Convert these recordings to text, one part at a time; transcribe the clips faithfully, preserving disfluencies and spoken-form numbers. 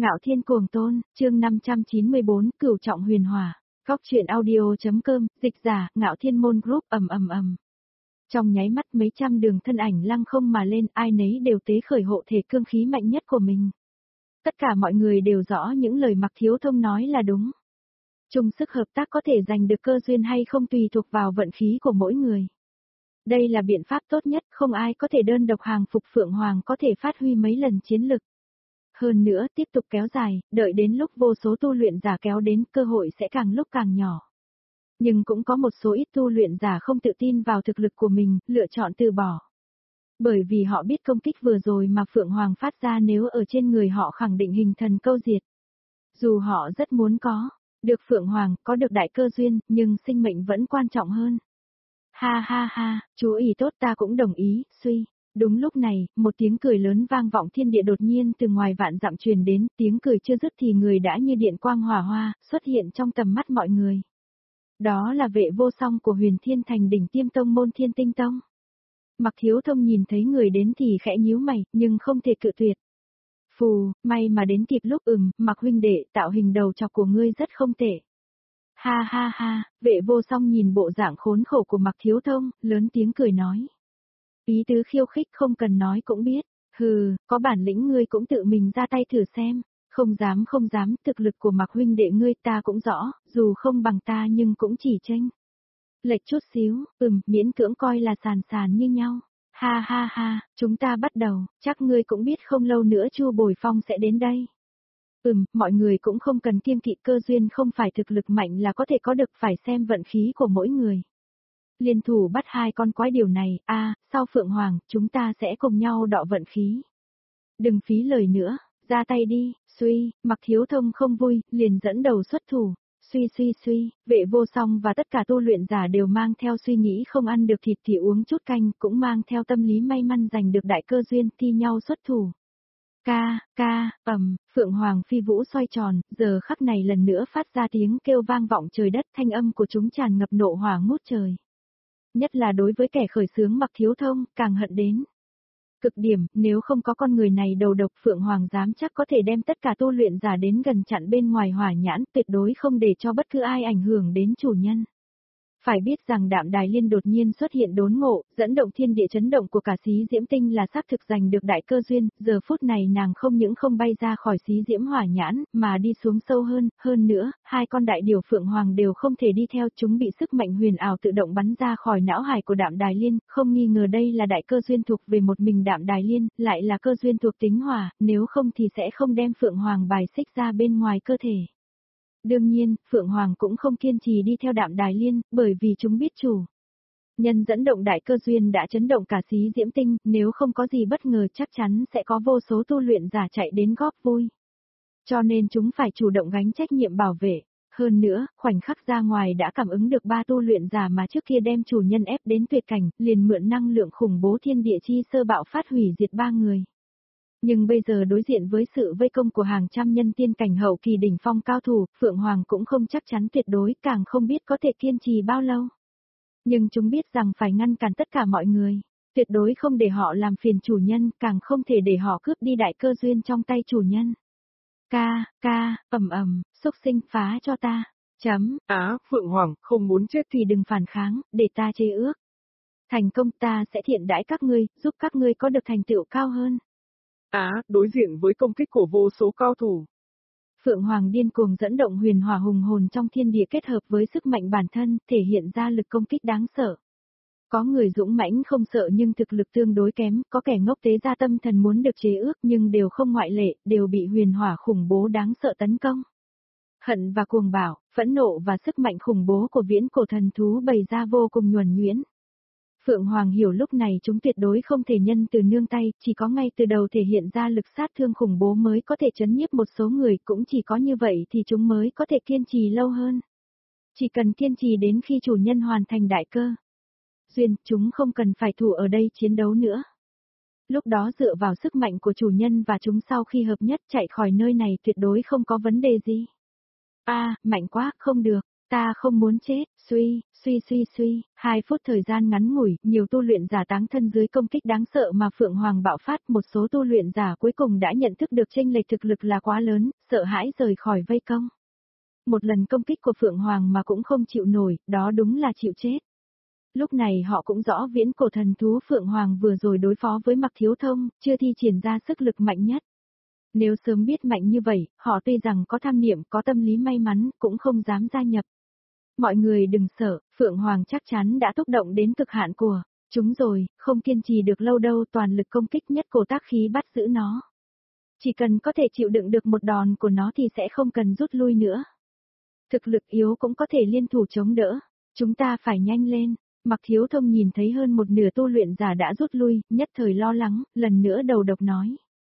Ngạo Thiên Cuồng Tôn, chương năm trăm chín mươi bốn, Cửu Trọng Huyền Hỏa. Góc truyện audio.com, dịch giả, Ngạo Thiên Môn Group ầm ầm ầm. Trong nháy mắt mấy trăm đường thân ảnh lăng không mà lên, ai nấy đều tế khởi hộ thể cương khí mạnh nhất của mình. Tất cả mọi người đều rõ những lời Mạc Thiếu Thông nói là đúng. Chung sức hợp tác có thể giành được cơ duyên hay không tùy thuộc vào vận khí của mỗi người. Đây là biện pháp tốt nhất, không ai có thể đơn độc hàng phục Phượng Hoàng có thể phát huy mấy lần chiến lực. Hơn nữa tiếp tục kéo dài, đợi đến lúc vô số tu luyện giả kéo đến cơ hội sẽ càng lúc càng nhỏ. Nhưng cũng có một số ít tu luyện giả không tự tin vào thực lực của mình, lựa chọn từ bỏ. Bởi vì họ biết công kích vừa rồi mà Phượng Hoàng phát ra nếu ở trên người họ khẳng định hình thần câu diệt. Dù họ rất muốn có, được Phượng Hoàng, có được đại cơ duyên, nhưng sinh mệnh vẫn quan trọng hơn. Ha ha ha, chú ý tốt ta cũng đồng ý, suy. Đúng lúc này, một tiếng cười lớn vang vọng thiên địa đột nhiên từ ngoài vạn dặm truyền đến, tiếng cười chưa dứt thì người đã như điện quang hỏa hoa, xuất hiện trong tầm mắt mọi người. Đó là vệ vô song của Huyền Thiên Thành đỉnh tiêm tông môn Thiên Tinh Tông. Mạc Thiếu Thông nhìn thấy người đến thì khẽ nhíu mày, nhưng không thể cự tuyệt. Phù, may mà đến kịp lúc ừm, Mạc huynh đệ, tạo hình đầu chọc của ngươi rất không tệ. Ha ha ha, vệ vô song nhìn bộ dạng khốn khổ của Mạc Thiếu Thông, lớn tiếng cười nói. Ý tứ khiêu khích không cần nói cũng biết, hừ, có bản lĩnh ngươi cũng tự mình ra tay thử xem, không dám không dám, thực lực của Mạc huynh đệ ngươi ta cũng rõ, dù không bằng ta nhưng cũng chỉ tranh. Lệch chút xíu, ừm, miễn cưỡng coi là sàn sàn như nhau, ha ha ha, chúng ta bắt đầu, chắc ngươi cũng biết không lâu nữa Chu Bồi Phong sẽ đến đây. Ừm, mọi người cũng không cần kiêng kỵ cơ duyên không phải thực lực mạnh là có thể có được phải xem vận khí của mỗi người. Liên thủ bắt hai con quái điều này, a à, sau Phượng Hoàng, chúng ta sẽ cùng nhau đọ vận khí. Đừng phí lời nữa, ra tay đi, suy, Mạc Thiếu Thông không vui, liền dẫn đầu xuất thủ, suy suy suy, vệ vô song và tất cả tu luyện giả đều mang theo suy nghĩ không ăn được thịt thì uống chút canh, cũng mang theo tâm lý may mắn giành được đại cơ duyên thi nhau xuất thủ. Ca, ca, ầm, Phượng Hoàng phi vũ xoay tròn, giờ khắc này lần nữa phát ra tiếng kêu vang vọng trời đất, thanh âm của chúng tràn ngập nộ hỏa ngút trời. Nhất là đối với kẻ khởi xướng Mạc Thiếu Thông, càng hận đến cực điểm, nếu không có con người này đầu độc Phượng Hoàng dám chắc có thể đem tất cả tu luyện giả đến gần chặn bên ngoài hỏa nhãn, tuyệt đối không để cho bất cứ ai ảnh hưởng đến chủ nhân. Phải biết rằng Đạm Đài Liên đột nhiên xuất hiện đốn ngộ, dẫn động thiên địa chấn động của cả Xí Diễm Tinh là xác thực giành được đại cơ duyên, giờ phút này nàng không những không bay ra khỏi Xí Diễm hỏa nhãn, mà đi xuống sâu hơn, hơn nữa, hai con đại điều Phượng Hoàng đều không thể đi theo, chúng bị sức mạnh huyền ảo tự động bắn ra khỏi não hải của Đạm Đài Liên, không nghi ngờ đây là đại cơ duyên thuộc về một mình Đạm Đài Liên, lại là cơ duyên thuộc tính hỏa, nếu không thì sẽ không đem Phượng Hoàng bài xích ra bên ngoài cơ thể. Đương nhiên, Phượng Hoàng cũng không kiên trì đi theo Đạm Đài Liên, bởi vì chúng biết chủ nhân dẫn động đại cơ duyên đã chấn động cả Xí Diễm Tinh, nếu không có gì bất ngờ chắc chắn sẽ có vô số tu luyện giả chạy đến góp vui. Cho nên chúng phải chủ động gánh trách nhiệm bảo vệ. Hơn nữa, khoảnh khắc ra ngoài đã cảm ứng được ba tu luyện giả mà trước kia đem chủ nhân ép đến tuyệt cảnh, liền mượn năng lượng khủng bố thiên địa chi sơ bạo phát hủy diệt ba người. Nhưng bây giờ đối diện với sự vây công của hàng trăm nhân tiên cảnh hậu kỳ đỉnh phong cao thủ, Phượng Hoàng cũng không chắc chắn tuyệt đối, càng không biết có thể kiên trì bao lâu. Nhưng chúng biết rằng phải ngăn cản tất cả mọi người, tuyệt đối không để họ làm phiền chủ nhân, càng không thể để họ cướp đi đại cơ duyên trong tay chủ nhân. Ca, ca, ầm ầm, xúc sinh phá cho ta. Chấm, á, Phượng Hoàng, không muốn chết thì đừng phản kháng, để ta chế ước. Thành công ta sẽ thiện đãi các ngươi, giúp các ngươi có được thành tựu cao hơn. Á, à, đối diện với công kích của vô số cao thủ. Phượng Hoàng điên cuồng dẫn động huyền hỏa hùng hồn trong thiên địa kết hợp với sức mạnh bản thân, thể hiện ra lực công kích đáng sợ. Có người dũng mãnh không sợ nhưng thực lực tương đối kém, có kẻ ngốc tế ra tâm thần muốn được chế ước nhưng đều không ngoại lệ, đều bị huyền hỏa khủng bố đáng sợ tấn công. Hận và cuồng bạo, phẫn nộ và sức mạnh khủng bố của viễn cổ thần thú bày ra vô cùng nhuần nhuyễn. Phượng Hoàng hiểu lúc này chúng tuyệt đối không thể nhân từ nương tay, chỉ có ngay từ đầu thể hiện ra lực sát thương khủng bố mới có thể chấn nhiếp một số người, cũng chỉ có như vậy thì chúng mới có thể kiên trì lâu hơn. Chỉ cần kiên trì đến khi chủ nhân hoàn thành đại cơ duyên, chúng không cần phải thủ ở đây chiến đấu nữa. Lúc đó dựa vào sức mạnh của chủ nhân và chúng sau khi hợp nhất chạy khỏi nơi này tuyệt đối không có vấn đề gì. A, à, mạnh quá, không được. Ta không muốn chết, suy, suy suy suy, hai phút thời gian ngắn ngủi, nhiều tu luyện giả táng thân dưới công kích đáng sợ mà Phượng Hoàng bạo phát, một số tu luyện giả cuối cùng đã nhận thức được chênh lệch thực lực là quá lớn, sợ hãi rời khỏi vây công. Một lần công kích của Phượng Hoàng mà cũng không chịu nổi, đó đúng là chịu chết. Lúc này họ cũng rõ viễn cổ thần thú Phượng Hoàng vừa rồi đối phó với Mạc Thiếu Thông, chưa thi triển ra sức lực mạnh nhất. Nếu sớm biết mạnh như vậy, họ tuy rằng có tham niệm, có tâm lý may mắn, cũng không dám gia nhập. Mọi người đừng sợ, Phượng Hoàng chắc chắn đã thúc động đến cực hạn của chúng rồi, không kiên trì được lâu đâu, toàn lực công kích nhất cổ tác khí bắt giữ nó. Chỉ cần có thể chịu đựng được một đòn của nó thì sẽ không cần rút lui nữa. Thực lực yếu cũng có thể liên thủ chống đỡ, chúng ta phải nhanh lên. Mạc Thiếu Thông nhìn thấy hơn một nửa tu luyện giả đã rút lui, nhất thời lo lắng, lần nữa đầu độc nói.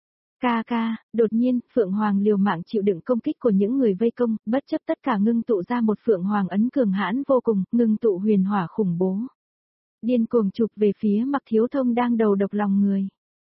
Ca ca, đột nhiên, Phượng Hoàng liều mạng chịu đựng công kích của những người vây công, bất chấp tất cả ngưng tụ ra một Phượng Hoàng ấn cường hãn vô cùng, ngưng tụ huyền hỏa khủng bố. Điên cuồng chụp về phía Mạc Thiếu Thông đang đầu độc lòng người.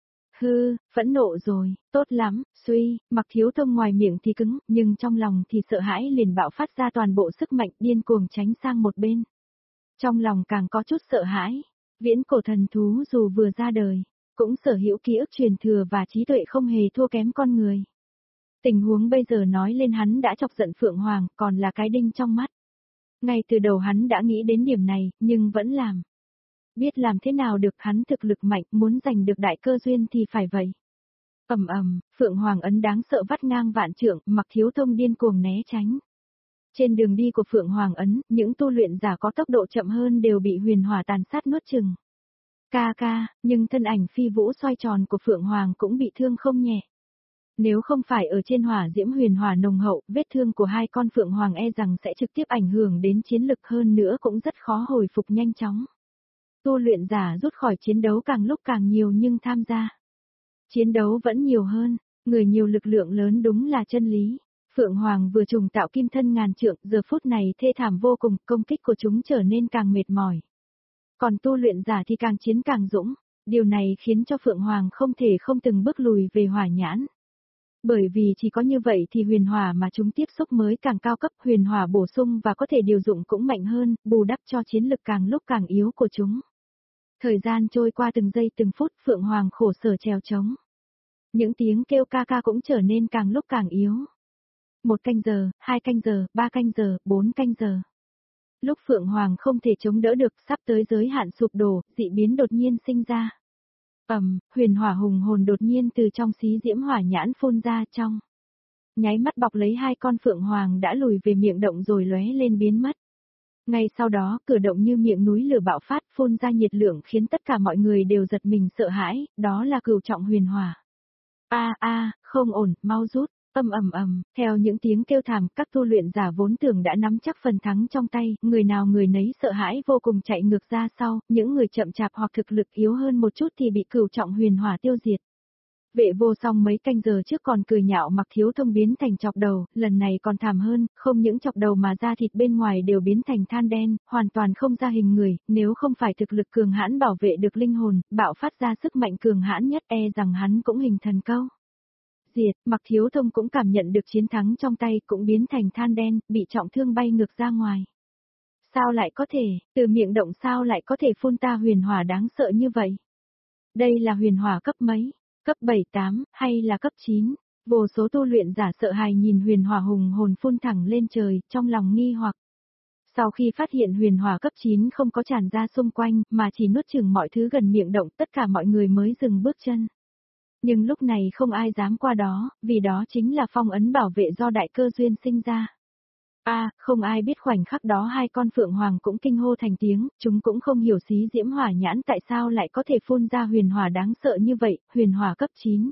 Hư, phẫn nộ rồi, tốt lắm, suy, Mạc Thiếu Thông ngoài miệng thì cứng, nhưng trong lòng thì sợ hãi liền bạo phát ra toàn bộ sức mạnh, điên cuồng tránh sang một bên. Trong lòng càng có chút sợ hãi, viễn cổ thần thú dù vừa ra đời, cũng sở hữu ký ức truyền thừa và trí tuệ không hề thua kém con người. Tình huống bây giờ nói lên hắn đã chọc giận Phượng Hoàng, còn là cái đinh trong mắt. Ngay từ đầu hắn đã nghĩ đến điểm này, nhưng vẫn làm. Biết làm thế nào được, hắn thực lực mạnh, muốn giành được đại cơ duyên thì phải vậy. Ầm ầm, Phượng Hoàng ấn đáng sợ vắt ngang vạn trượng, Mạc Thiếu Thông điên cuồng né tránh. Trên đường đi của Phượng Hoàng ấn, những tu luyện giả có tốc độ chậm hơn đều bị huyền hỏa tàn sát nuốt chừng. Ca ca, nhưng thân ảnh phi vũ xoay tròn của Phượng Hoàng cũng bị thương không nhẹ. Nếu không phải ở trên hỏa diễm huyền hỏa nồng hậu, vết thương của hai con Phượng Hoàng e rằng sẽ trực tiếp ảnh hưởng đến chiến lực, hơn nữa cũng rất khó hồi phục nhanh chóng. Tu luyện giả rút khỏi chiến đấu càng lúc càng nhiều nhưng tham gia chiến đấu vẫn nhiều hơn, người nhiều lực lượng lớn đúng là chân lý. Phượng Hoàng vừa trùng tạo kim thân ngàn trượng, giờ phút này thê thảm vô cùng, công kích của chúng trở nên càng mệt mỏi. Còn tu luyện giả thì càng chiến càng dũng, điều này khiến cho Phượng Hoàng không thể không từng bước lùi về hỏa nhãn. Bởi vì chỉ có như vậy thì huyền hỏa mà chúng tiếp xúc mới càng cao cấp, huyền hỏa bổ sung và có thể điều dụng cũng mạnh hơn, bù đắp cho chiến lực càng lúc càng yếu của chúng. Thời gian trôi qua từng giây từng phút, Phượng Hoàng khổ sở trèo trống. Những tiếng kêu ca ca cũng trở nên càng lúc càng yếu. Một canh giờ, hai canh giờ, ba canh giờ, bốn canh giờ. Lúc Phượng Hoàng không thể chống đỡ được, sắp tới giới hạn sụp đổ, dị biến đột nhiên sinh ra. Ầm, huyền hỏa hùng hồn đột nhiên từ trong xí diễm hỏa nhãn phun ra trong. Nháy mắt bọc lấy hai con Phượng Hoàng đã lùi về miệng động rồi lóe lên biến mất. Ngay sau đó, cửa động như miệng núi lửa bạo phát, phun ra nhiệt lượng khiến tất cả mọi người đều giật mình sợ hãi, đó là cửu trọng huyền hỏa. A a, không ổn, mau rút. Âm ầm ầm, theo những tiếng kêu thảm, các tu luyện giả vốn tưởng đã nắm chắc phần thắng trong tay, người nào người nấy sợ hãi vô cùng chạy ngược ra sau, những người chậm chạp hoặc thực lực yếu hơn một chút thì bị cửu trọng huyền hỏa tiêu diệt. Vệ vô song mấy canh giờ trước còn cười nhạo Mạc Thiếu Thông biến thành chọc đầu, lần này còn thảm hơn, không những chọc đầu mà da thịt bên ngoài đều biến thành than đen, hoàn toàn không ra hình người, nếu không phải thực lực cường hãn bảo vệ được linh hồn, bạo phát ra sức mạnh cường hãn nhất e rằng hắn cũng hình thần câu. Diệt, Mạc Thiếu Thông cũng cảm nhận được chiến thắng trong tay, cũng biến thành than đen, bị trọng thương bay ngược ra ngoài. Sao lại có thể, từ miệng động sao lại có thể phun ta huyền hỏa đáng sợ như vậy? Đây là huyền hỏa cấp mấy? Cấp bảy tám, hay là cấp chín? Vô số tu luyện giả sợ hãi nhìn huyền hỏa hùng hồn phun thẳng lên trời, trong lòng nghi hoặc. Sau khi phát hiện huyền hỏa cấp chín không có tràn ra xung quanh, mà chỉ nuốt chửng mọi thứ gần miệng động, tất cả mọi người mới dừng bước chân. Nhưng lúc này không ai dám qua đó, vì đó chính là phong ấn bảo vệ do đại cơ duyên sinh ra. A, à, không ai biết khoảnh khắc đó hai con Phượng Hoàng cũng kinh hô thành tiếng, chúng cũng không hiểu xí diễm hỏa nhãn tại sao lại có thể phun ra huyền hỏa đáng sợ như vậy, huyền hỏa cấp chín.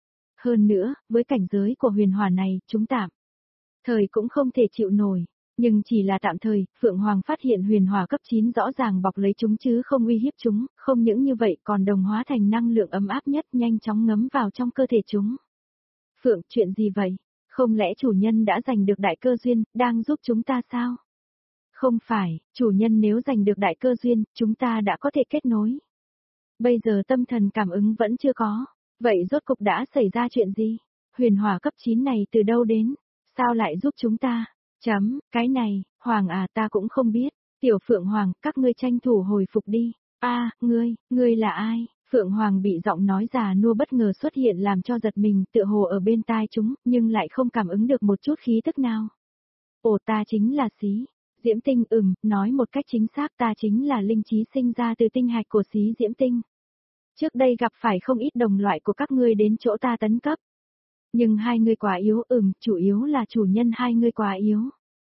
Hơn nữa, với cảnh giới của huyền hỏa này, chúng tạm thời cũng không thể chịu nổi. Nhưng chỉ là tạm thời, Phượng Hoàng phát hiện huyền hỏa cấp chín rõ ràng bọc lấy chúng chứ không uy hiếp chúng, không những như vậy còn đồng hóa thành năng lượng ấm áp nhất nhanh chóng ngấm vào trong cơ thể chúng. Phượng, chuyện gì vậy? Không lẽ chủ nhân đã giành được đại cơ duyên, đang giúp chúng ta sao? Không phải, chủ nhân nếu giành được đại cơ duyên, chúng ta đã có thể kết nối. Bây giờ tâm thần cảm ứng vẫn chưa có, vậy rốt cục đã xảy ra chuyện gì? Huyền hỏa cấp chín này từ đâu đến? Sao lại giúp chúng ta? Chấm, cái này, Hoàng à ta cũng không biết. Tiểu Phượng Hoàng, các ngươi tranh thủ hồi phục đi. A, ngươi, ngươi là ai? Phượng Hoàng bị giọng nói già nua bất ngờ xuất hiện làm cho giật mình, tựa hồ ở bên tai chúng, nhưng lại không cảm ứng được một chút khí tức nào. Ồ ta chính là Xí Diễm Tinh, ừm, nói một cách chính xác ta chính là linh trí sinh ra từ tinh hạch của Xí Diễm Tinh. Trước đây gặp phải không ít đồng loại của các ngươi đến chỗ ta tấn cấp. Nhưng hai ngươi quá yếu, ừm, chủ yếu là chủ nhân hai ngươi quá yếu.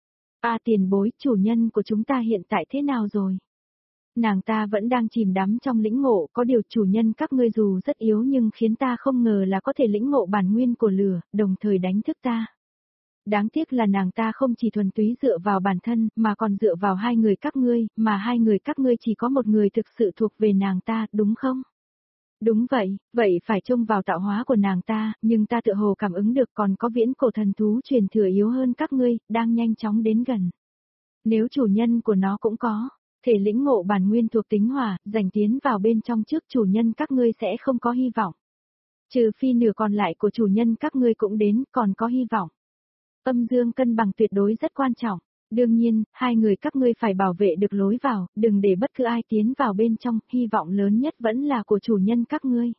A tiền bối, chủ nhân của chúng ta hiện tại thế nào rồi? Nàng ta vẫn đang chìm đắm trong lĩnh ngộ, có điều chủ nhân các ngươi dù rất yếu nhưng khiến ta không ngờ là có thể lĩnh ngộ bản nguyên của lửa, đồng thời đánh thức ta. Đáng tiếc là nàng ta không chỉ thuần túy dựa vào bản thân, mà còn dựa vào hai người các ngươi, mà hai người các ngươi chỉ có một người thực sự thuộc về nàng ta, đúng không? Đúng vậy, vậy phải trông vào tạo hóa của nàng ta, nhưng ta tự hồ cảm ứng được còn có viễn cổ thần thú truyền thừa yếu hơn các ngươi, đang nhanh chóng đến gần. Nếu chủ nhân của nó cũng có thể lĩnh ngộ bản nguyên thuộc tính hỏa, giành tiến vào bên trong trước chủ nhân các ngươi sẽ không có hy vọng. Trừ phi nửa còn lại của chủ nhân các ngươi cũng đến, còn có hy vọng. Âm dương cân bằng tuyệt đối rất quan trọng. Đương nhiên, hai người các ngươi phải bảo vệ được lối vào, đừng để bất cứ ai tiến vào bên trong, hy vọng lớn nhất vẫn là của chủ nhân các ngươi.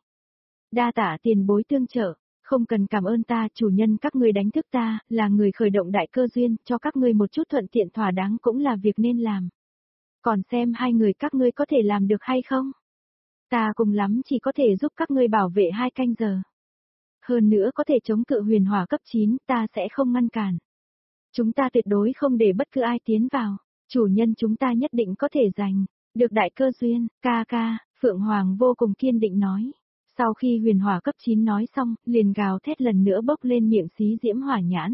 Đa tạ tiền bối tương trợ, không cần cảm ơn ta, chủ nhân các ngươi đánh thức ta, là người khởi động đại cơ duyên, cho các ngươi một chút thuận tiện thỏa đáng cũng là việc nên làm. Còn xem hai người các ngươi có thể làm được hay không? Ta cùng lắm chỉ có thể giúp các ngươi bảo vệ hai canh giờ. Hơn nữa có thể chống cự huyền hỏa cấp chín, ta sẽ không ngăn cản. Chúng ta tuyệt đối không để bất cứ ai tiến vào, chủ nhân chúng ta nhất định có thể giành được đại cơ duyên, ca ca, Phượng Hoàng vô cùng kiên định nói. Sau khi huyền hỏa cấp chín nói xong, liền gào thét lần nữa bốc lên miệng Xí Diễm Hỏa Nhãn.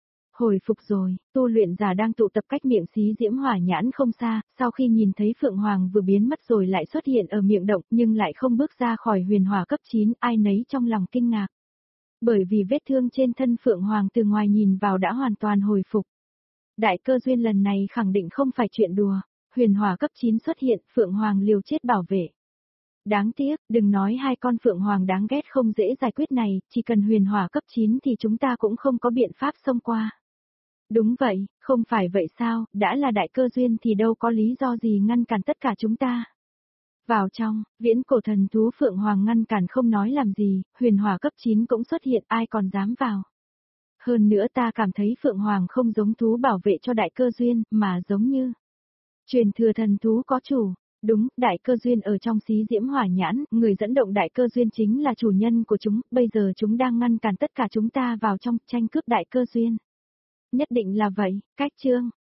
Hồi phục rồi, tu luyện giả đang tụ tập cách miệng Xí Diễm Hỏa Nhãn không xa, sau khi nhìn thấy Phượng Hoàng vừa biến mất rồi lại xuất hiện ở miệng động nhưng lại không bước ra khỏi huyền hỏa cấp chín, ai nấy trong lòng kinh ngạc. Bởi vì vết thương trên thân Phượng Hoàng từ ngoài nhìn vào đã hoàn toàn hồi phục. Đại cơ duyên lần này khẳng định không phải chuyện đùa, huyền hỏa cấp chín xuất hiện, Phượng Hoàng liều chết bảo vệ. Đáng tiếc, đừng nói hai con Phượng Hoàng đáng ghét không dễ giải quyết này, chỉ cần huyền hỏa cấp chín thì chúng ta cũng không có biện pháp xông qua. Đúng vậy, không phải vậy sao, đã là đại cơ duyên thì đâu có lý do gì ngăn cản tất cả chúng ta. Vào trong, viễn cổ thần thú Phượng Hoàng ngăn cản không nói làm gì, huyền hỏa cấp chín cũng xuất hiện, ai còn dám vào. Hơn nữa ta cảm thấy Phượng Hoàng không giống thú bảo vệ cho đại cơ duyên, mà giống như truyền thừa thần thú có chủ. Đúng, đại cơ duyên ở trong Xí Diễm Hỏa Nhãn, người dẫn động đại cơ duyên chính là chủ nhân của chúng, bây giờ chúng đang ngăn cản tất cả chúng ta vào trong tranh cướp đại cơ duyên. Nhất định là vậy, cách chương.